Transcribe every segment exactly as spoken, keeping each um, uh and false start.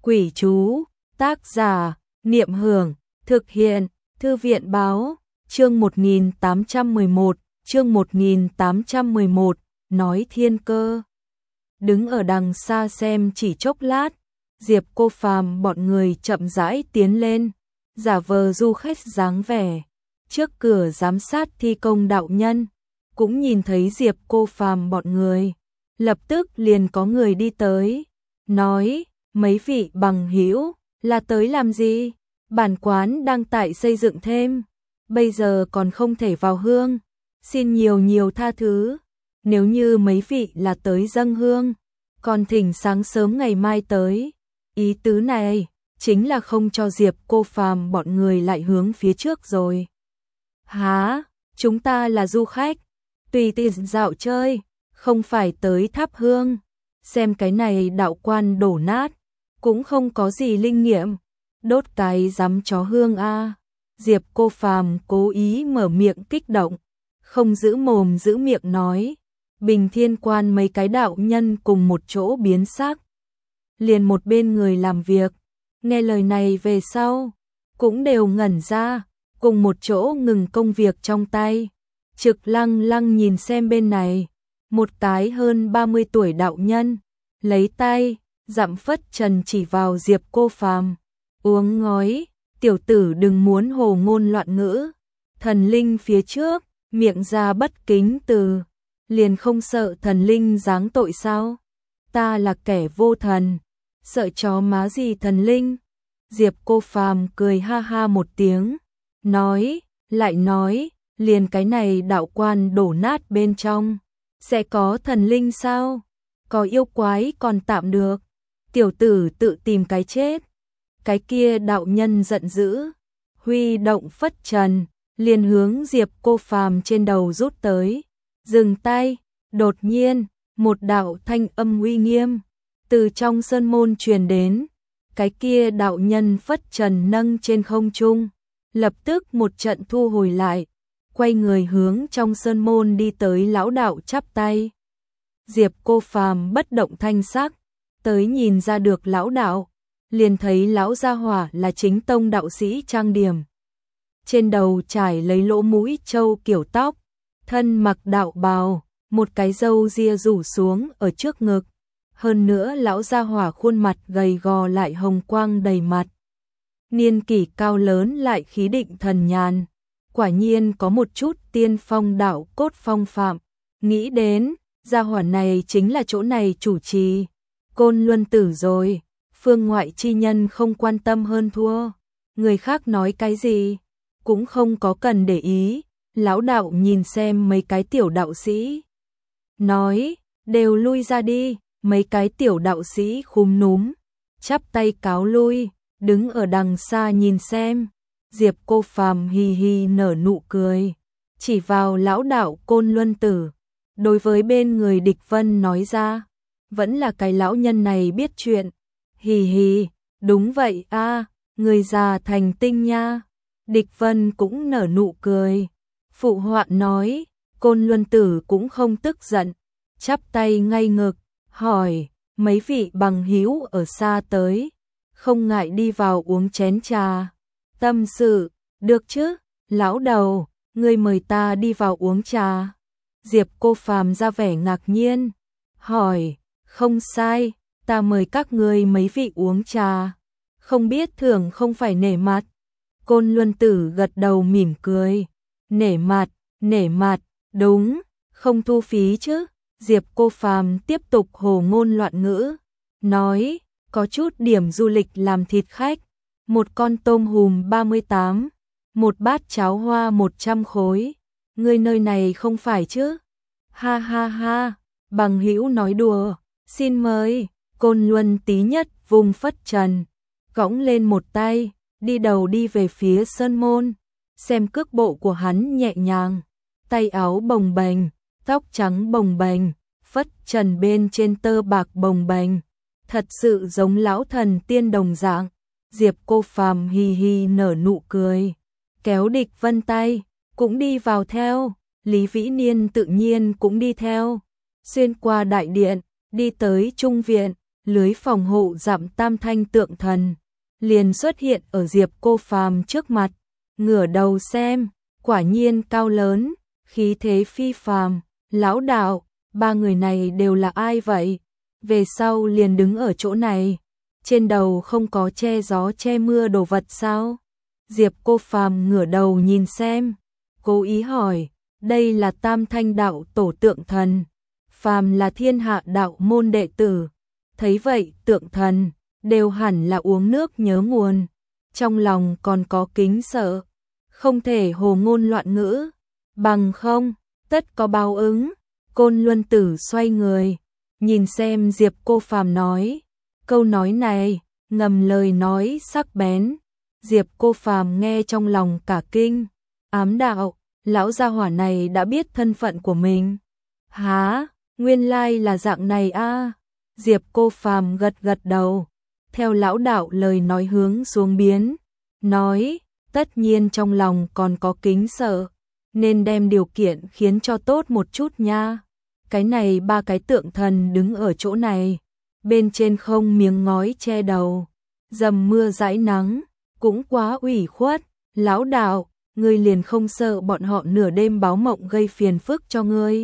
Quỷ chú, tác giả, Niệm Hưởng, thực hiện, Thư viện báo, chương một nghìn tám trăm mười một, chương một nghìn tám trăm mười một, nói thiên cơ. Đứng ở đằng xa xem chỉ chốc lát, Diệp Cô Phàm bọn người chậm rãi tiến lên, giả vờ du khách dáng vẻ, trước cửa giám sát thi công đạo nhân, cũng nhìn thấy Diệp Cô Phàm bọn người, lập tức liền có người đi tới, nói: "Mấy vị bằng hữu, là tới làm gì? Bản quán đang tại xây dựng thêm, bây giờ còn không thể vào hương, xin nhiều nhiều tha thứ. Nếu như mấy vị là tới dâng hương, còn thỉnh sáng sớm ngày mai tới." Ý tứ này chính là không cho Diệp Cô Phàm bọn người lại hướng phía trước rồi. "Hả? Chúng ta là du khách, tùy tiện dạo chơi, không phải tới thắp hương. Xem cái này đạo quan đổ nát, cũng không có gì linh nghiệm, đốt cái dám chó hương a." Diệp Cô Phàm cố ý mở miệng kích động, không giữ mồm giữ miệng nói. Bình Thiên Quan mấy cái đạo nhân cùng một chỗ biến sắc, liền một bên người làm việc, nghe lời này về sau, cũng đều ngẩn ra, cùng một chỗ ngừng công việc trong tay, trực lăng lăng nhìn xem bên này, một cái hơn ba mươi tuổi đạo nhân, lấy tay, dặm phất trần chỉ vào Diệp Cô Phàm, uống ngói, "Tiểu tử đừng muốn hồ ngôn loạn ngữ, thần linh phía trước, miệng ra bất kính từ, liền không sợ thần linh giáng tội sao? Ta là kẻ vô thần, sợ chó má gì thần linh." Diệp Cô Phàm cười ha ha một tiếng, nói, lại nói, liền cái này đạo quan đổ nát bên trong, sẽ có thần linh sao? Có yêu quái còn tạm được, tiểu tử tự tìm cái chết. Cái kia đạo nhân giận dữ, huy động phất trần, liền hướng Diệp Cô Phàm trên đầu rút tới. Dừng tay, đột nhiên, một đạo thanh âm uy nghiêm từ trong sơn môn truyền đến, cái kia đạo nhân phất trần nâng trên không trung, lập tức một trận thu hồi lại, quay người hướng trong sơn môn đi tới lão đạo chắp tay. Diệp Cô Phàm bất động thanh sắc, tới nhìn ra được lão đạo, liền thấy lão gia hỏa là chính tông đạo sĩ trang điểm. Trên đầu trải lấy lỗ mũi trâu kiểu tóc, thân mặc đạo bào, một cái râu ria rủ xuống ở trước ngực. Hơn nữa lão gia hỏa khuôn mặt gầy gò lại hồng quang đầy mặt. Niên kỷ cao lớn lại khí định thần nhàn, quả nhiên có một chút tiên phong đạo cốt phong phạm. Nghĩ đến, gia hỏa này chính là chỗ này chủ trì Côn Luân Tử rồi. Phương ngoại chi nhân không quan tâm hơn thua, người khác nói cái gì cũng không có cần để ý. Lão đạo nhìn xem mấy cái tiểu đạo sĩ, nói, đều lui ra đi. Mấy cái tiểu đạo sĩ khúm núm, chắp tay cáo lui, đứng ở đằng xa nhìn xem. Diệp Cô Phàm hì hì nở nụ cười, chỉ vào lão đạo Côn Luân Tử, đối với bên người Địch Vân nói ra, vẫn là cái lão nhân này biết chuyện. Hì hì, đúng vậy a, người già thành tinh nha. Địch Vân cũng nở nụ cười, phụ họa nói. Côn Luân Tử cũng không tức giận, chắp tay ngay ngực, hỏi, mấy vị bằng hữu ở xa tới, không ngại đi vào uống chén trà, tâm sự, được chứ? Lão đầu, ngươi mời ta đi vào uống trà. Diệp Cô Phàm ra vẻ ngạc nhiên, hỏi, không sai, ta mời các ngươi mấy vị uống trà, không biết thưởng không phải nể mặt. Côn Luân Tử gật đầu mỉm cười, nể mặt, nể mặt, đúng, không thu phí chứ. Diệp Cô Phàm tiếp tục hồ ngôn loạn ngữ, nói, có chút điểm du lịch làm thịt khách, một con tôm hùm ba mươi tám, một bát cháo hoa một trăm khối, ngươi nơi này không phải chứ? Ha ha ha, bằng hữu nói đùa, xin mời. Côn Luân tí nhất vùng phất trần, gõng lên một tay, đi đầu đi về phía sơn môn, xem cước bộ của hắn nhẹ nhàng, tay áo bồng bềnh, tóc trắng bồng bềnh, phất trần bên trên tơ bạc bồng bềnh, thật sự giống lão thần tiên đồng dạng. Diệp Cô Phàm hì hì nở nụ cười, kéo Địch Vân tay, cũng đi vào theo. Lý Vĩ Niên tự nhiên cũng đi theo, xuyên qua đại điện, đi tới trung viện, lưới phòng hộ dặm tam thanh tượng thần, liền xuất hiện ở Diệp Cô Phàm trước mặt, ngửa đầu xem, quả nhiên cao lớn, khí thế phi phàm, lão đạo, ba người này đều là ai vậy? Về sau liền đứng ở chỗ này, trên đầu không có che gió che mưa đồ vật sao? Diệp Cô Phàm ngửa đầu nhìn xem, cố ý hỏi, đây là tam thanh đạo tổ tượng thần, phàm là thiên hạ đạo môn đệ tử, thấy vậy tượng thần, đều hẳn là uống nước nhớ nguồn, trong lòng còn có kính sợ, không thể hồ ngôn loạn ngữ, bằng không, tất có báo ứng. Côn Luân Tử xoay người, nhìn xem Diệp Cô Phàm nói, câu nói này, ngầm lời nói sắc bén. Diệp Cô Phàm nghe trong lòng cả kinh, ám đạo, lão gia hỏa này đã biết thân phận của mình. Hả, nguyên lai là dạng này a. Diệp Cô Phàm gật gật đầu, theo lão đạo lời nói hướng xuống biến, nói, tất nhiên trong lòng còn có kính sợ, nên đem điều kiện khiến cho tốt một chút nha. Cái này ba cái tượng thần đứng ở chỗ này, bên trên không miếng ngói che đầu, dầm mưa dãi nắng, cũng quá ủy khuất, lão đạo, ngươi liền không sợ bọn họ nửa đêm báo mộng gây phiền phức cho ngươi.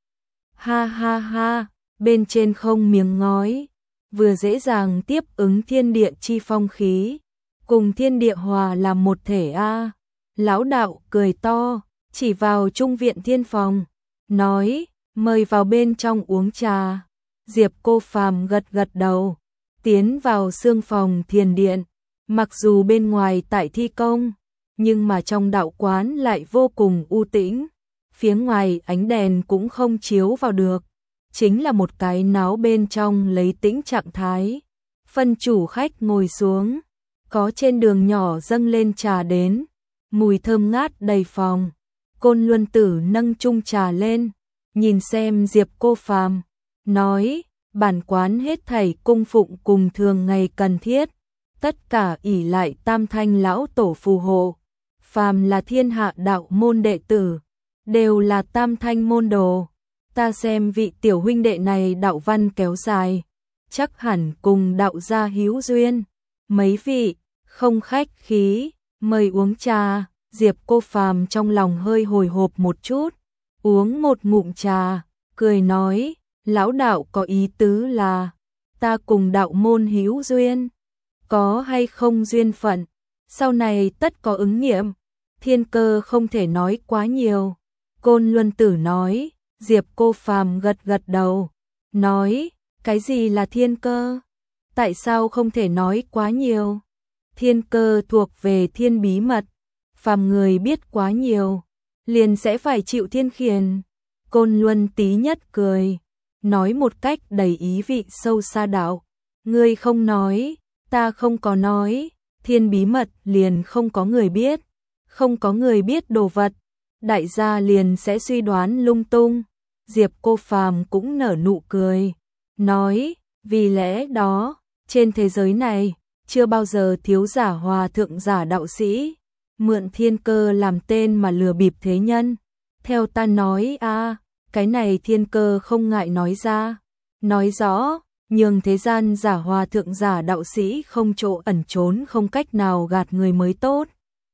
Ha ha ha, bên trên không miếng ngói, vừa dễ dàng tiếp ứng thiên địa chi phong khí, cùng thiên địa hòa làm một thể a. Lão đạo cười to, chỉ vào trung viện thiên phòng, nói, mời vào bên trong uống trà. Diệp Cô Phàm gật gật đầu, tiến vào xương phòng thiền điện, mặc dù bên ngoài tại thi công, nhưng mà trong đạo quán lại vô cùng u tĩnh, phía ngoài ánh đèn cũng không chiếu vào được, chính là một cái náo bên trong lấy tĩnh trạng thái. Phân chủ khách ngồi xuống, có trên đường nhỏ dâng lên trà đến, mùi thơm ngát đầy phòng. Côn Luân Tử nâng chung trà lên, nhìn xem Diệp Cô Phàm, nói, bản quán hết thảy cung phụng cùng thường ngày cần thiết, tất cả ỷ lại tam thanh lão tổ phù hộ, phàm là thiên hạ đạo môn đệ tử, đều là tam thanh môn đồ. Ta xem vị tiểu huynh đệ này đạo văn kéo dài, chắc hẳn cùng đạo gia hữu duyên. Mấy vị, không khách khí, mời uống trà. Diệp Cô Phàm trong lòng hơi hồi hộp một chút, uống một ngụm trà, cười nói, lão đạo có ý tứ là, ta cùng đạo môn hữu duyên, có hay không duyên phận, sau này tất có ứng nghiệm, thiên cơ không thể nói quá nhiều. Côn Luân Tử nói, Diệp Cô Phàm gật gật đầu, nói, cái gì là thiên cơ? Tại sao không thể nói quá nhiều? Thiên cơ thuộc về thiên bí mật, phàm người biết quá nhiều, liền sẽ phải chịu thiên khiển. Côn Luân Tí Nhất cười, nói một cách đầy ý vị sâu xa đạo, ngươi không nói, ta không có nói, thiên bí mật liền không có người biết, không có người biết đồ vật, đại gia liền sẽ suy đoán lung tung. Diệp Cô Phàm cũng nở nụ cười, nói, vì lẽ đó, trên thế giới này, chưa bao giờ thiếu giả hòa thượng giả đạo sĩ, mượn thiên cơ làm tên mà lừa bịp thế nhân. Theo ta nói a, à, cái này thiên cơ không ngại nói ra, nói rõ, nhường thế gian giả hòa thượng giả đạo sĩ không chỗ ẩn trốn, không cách nào gạt người mới tốt.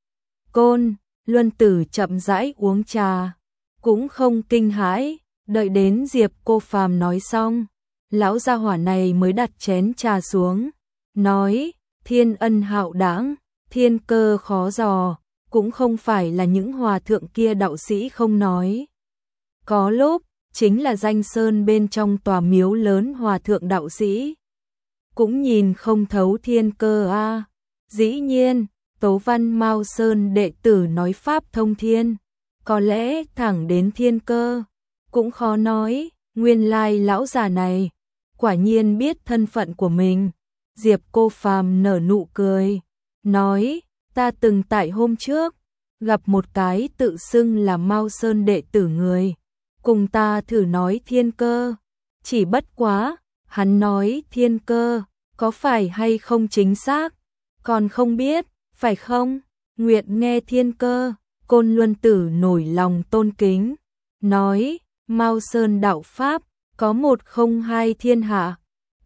Côn Luân Tử chậm rãi uống trà, cũng không kinh hãi, đợi đến Diệp Cô Phàm nói xong, lão gia hỏa này mới đặt chén trà xuống, nói, thiên ân hạo đãng, thiên cơ khó dò, cũng không phải là những hòa thượng kia đạo sĩ không nói. Có lúc, chính là danh sơn bên trong tòa miếu lớn hòa thượng đạo sĩ, cũng nhìn không thấu thiên cơ a. À. Dĩ nhiên, Tố Văn Mao Sơn đệ tử nói pháp thông thiên, có lẽ thẳng đến thiên cơ, cũng khó nói. Nguyên lai lão già này, quả nhiên biết thân phận của mình. Diệp Cô Phàm nở nụ cười, nói, ta từng tại hôm trước, gặp một cái tự xưng là Mao Sơn đệ tử người, cùng ta thử nói thiên cơ, chỉ bất quá, hắn nói thiên cơ, có phải hay không chính xác, còn không biết, phải không? Nguyện nghe thiên cơ. Côn Luân Tử nổi lòng tôn kính, nói, Mao Sơn đạo pháp, có một không hai thiên hạ,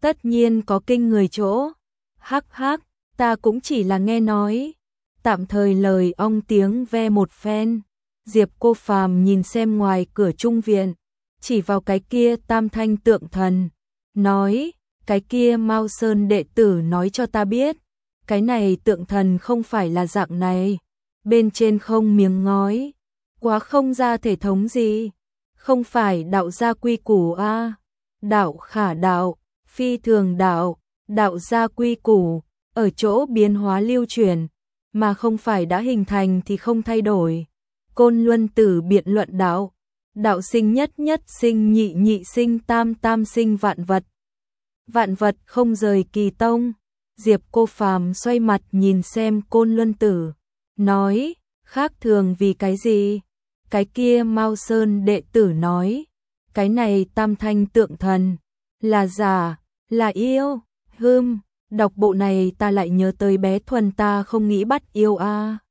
Tất nhiên có kinh người chỗ. Hắc hắc, ta cũng chỉ là nghe nói. Tạm thời lời ong tiếng ve một phen. Diệp Cô Phàm nhìn xem ngoài cửa trung viện, chỉ vào cái kia tam thanh tượng thần, nói, cái kia Mao Sơn đệ tử nói cho ta biết, cái này tượng thần không phải là dạng này, bên trên không miếng ngói, quá không ra thể thống gì, không phải đạo gia quy củ a, đạo khả đạo, phi thường đạo, đạo gia quy củ, ở chỗ biến hóa lưu chuyển, mà không phải đã hình thành thì không thay đổi. Côn Luân Tử biện luận đạo, đạo sinh nhất nhất sinh nhị nhị sinh tam tam sinh vạn vật. Vạn vật không rời kỳ tông. Diệp Cô Phàm xoay mặt nhìn xem Côn Luân Tử, nói, khác thường vì cái gì? Cái kia Mao Sơn đệ tử nói, cái này tam thanh tượng thần, là giả, là yêu, hưm, đọc bộ này ta lại nhớ tới bé Thuần ta không nghĩ bắt yêu a.